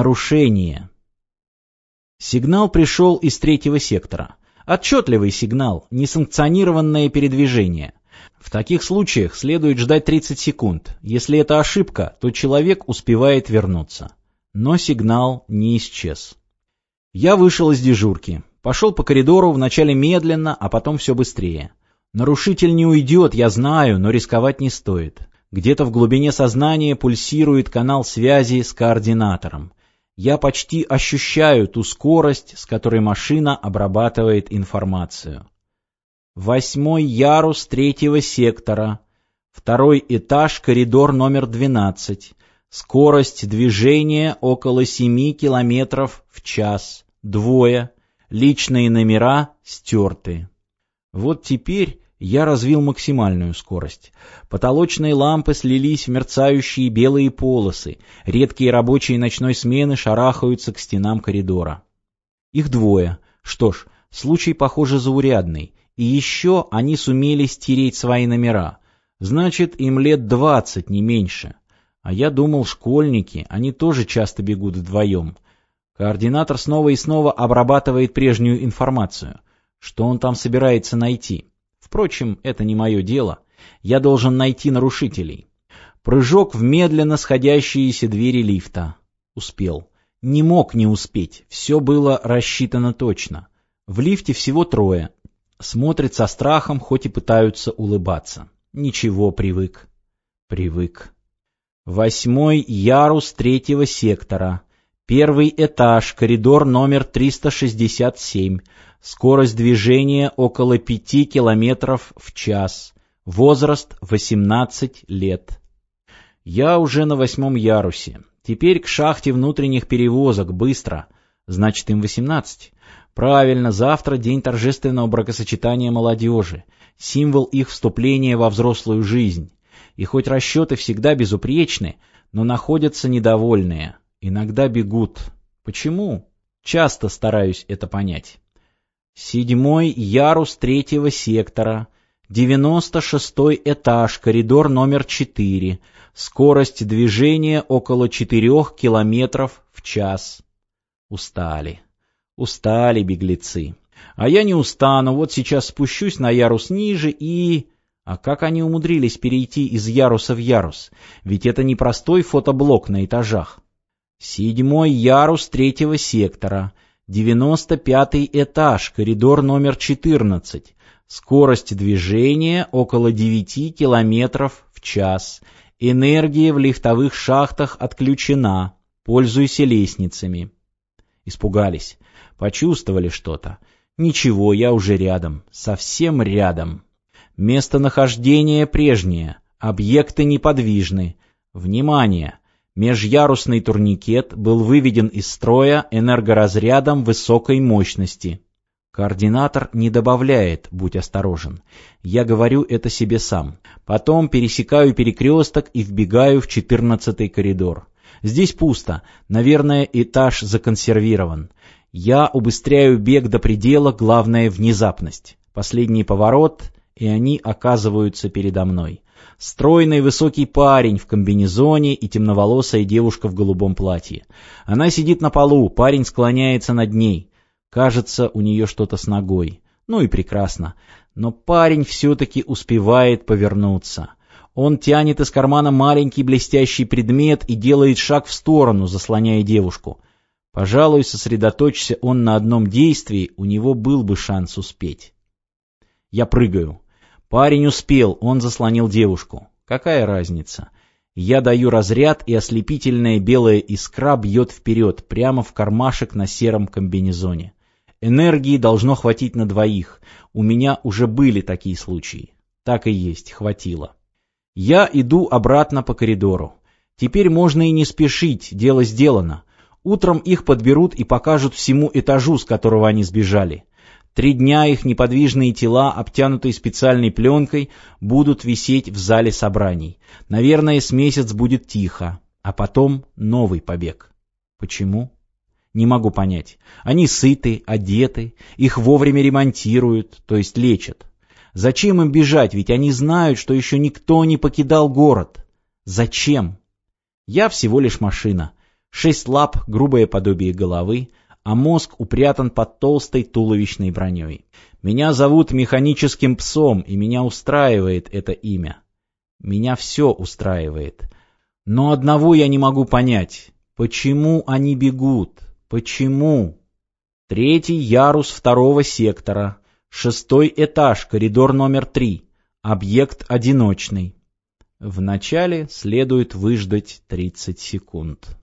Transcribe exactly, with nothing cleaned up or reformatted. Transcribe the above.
Нарушение. Сигнал пришел из третьего сектора. Отчетливый сигнал, несанкционированное передвижение. В таких случаях следует ждать тридцать секунд. Если это ошибка, то человек успевает вернуться. Но сигнал не исчез. Я вышел из дежурки. Пошел по коридору, вначале медленно, а потом все быстрее. Нарушитель не уйдет, я знаю, но рисковать не стоит. Где-то в глубине сознания пульсирует канал связи с координатором. Я почти ощущаю ту скорость, с которой машина обрабатывает информацию. Восьмой ярус третьего сектора. Второй этаж, коридор номер двенадцать. Скорость движения около семи километров в час. Двое. Личные номера стерты. Вот теперь я развил максимальную скорость. Потолочные лампы слились в мерцающие белые полосы. Редкие рабочие ночной смены шарахаются к стенам коридора. Их двое. Что ж, случай, похоже, заурядный. И еще они сумели стереть свои номера. Значит, им лет двадцать, не меньше. А я думал, школьники, они тоже часто бегут вдвоем. Координатор снова и снова обрабатывает прежнюю информацию. Что он там собирается найти? Впрочем, это не мое дело. Я должен найти нарушителей. Прыжок в медленно сходящиеся двери лифта. Успел. Не мог не успеть. Все было рассчитано точно. В лифте всего трое. Смотрят со страхом, хоть и пытаются улыбаться. Ничего, привык. Привык. Восьмой ярус третьего сектора. Первый этаж, коридор номер триста шестьдесят семь. Скорость движения около пяти километров в час. Возраст восемнадцать лет. Я уже на восьмом ярусе. Теперь к шахте внутренних перевозок, быстро. Значит, им восемнадцать. Правильно, завтра день торжественного бракосочетания молодежи. Символ их вступления во взрослую жизнь. И хоть расчеты всегда безупречны, но находятся недовольные. Иногда бегут. Почему? Часто стараюсь это понять. Седьмой ярус третьего сектора. Девяносто шестой этаж, коридор номер четыре. Скорость движения около четырех километров в час. Устали. Устали беглецы. А я не устану, вот сейчас спущусь на ярус ниже и... А как они умудрились перейти из яруса в ярус? Ведь это не простой фотоблок на этажах. Седьмой ярус третьего сектора. Девяносто пятый этаж, коридор номер четырнадцать. Скорость движения около девяти километров в час. Энергия в лифтовых шахтах отключена. Пользуйся лестницами. Испугались. Почувствовали что-то. Ничего, я уже рядом. Совсем рядом. Местонахождение прежнее. Объекты неподвижны. Внимание! Межярусный турникет был выведен из строя энергоразрядом высокой мощности. Координатор не добавляет «будь осторожен». Я говорю это себе сам. Потом пересекаю перекресток и вбегаю в четырнадцатый коридор. Здесь пусто. Наверное, этаж законсервирован. Я убыстряю бег до предела, главное — внезапность. Последний поворот, и они оказываются передо мной. Стройный высокий парень в комбинезоне и темноволосая девушка в голубом платье. Она сидит на полу, парень склоняется над ней. Кажется, у нее что-то с ногой. Ну и прекрасно. Но парень все-таки успевает повернуться. Он тянет из кармана маленький блестящий предмет и делает шаг в сторону, заслоняя девушку. Пожалуй, сосредоточься он на одном действии, у него был бы шанс успеть. Я прыгаю. Парень успел, он заслонил девушку. Какая разница? Я даю разряд, и ослепительная белая искра бьет вперед, прямо в кармашек на сером комбинезоне. Энергии должно хватить на двоих. У меня уже были такие случаи. Так и есть, хватило. Я иду обратно по коридору. Теперь можно и не спешить, дело сделано. Утром их подберут и покажут всему этажу, с которого они сбежали. Три дня их неподвижные тела, обтянутые специальной пленкой, будут висеть в зале собраний. Наверное, с месяц будет тихо, а потом новый побег. Почему? Не могу понять. Они сыты, одеты, их вовремя ремонтируют, то есть лечат. Зачем им бежать, ведь они знают, что еще никто не покидал город. Зачем? Я всего лишь машина. Шесть лап, грубое подобие головы, а мозг упрятан под толстой туловищной броней. Меня зовут механическим псом, и меня устраивает это имя. Меня все устраивает. Но одного я не могу понять. Почему они бегут? Почему? Третий ярус второго сектора. Шестой этаж, коридор номер три. Объект одиночный. Вначале следует выждать тридцать секунд.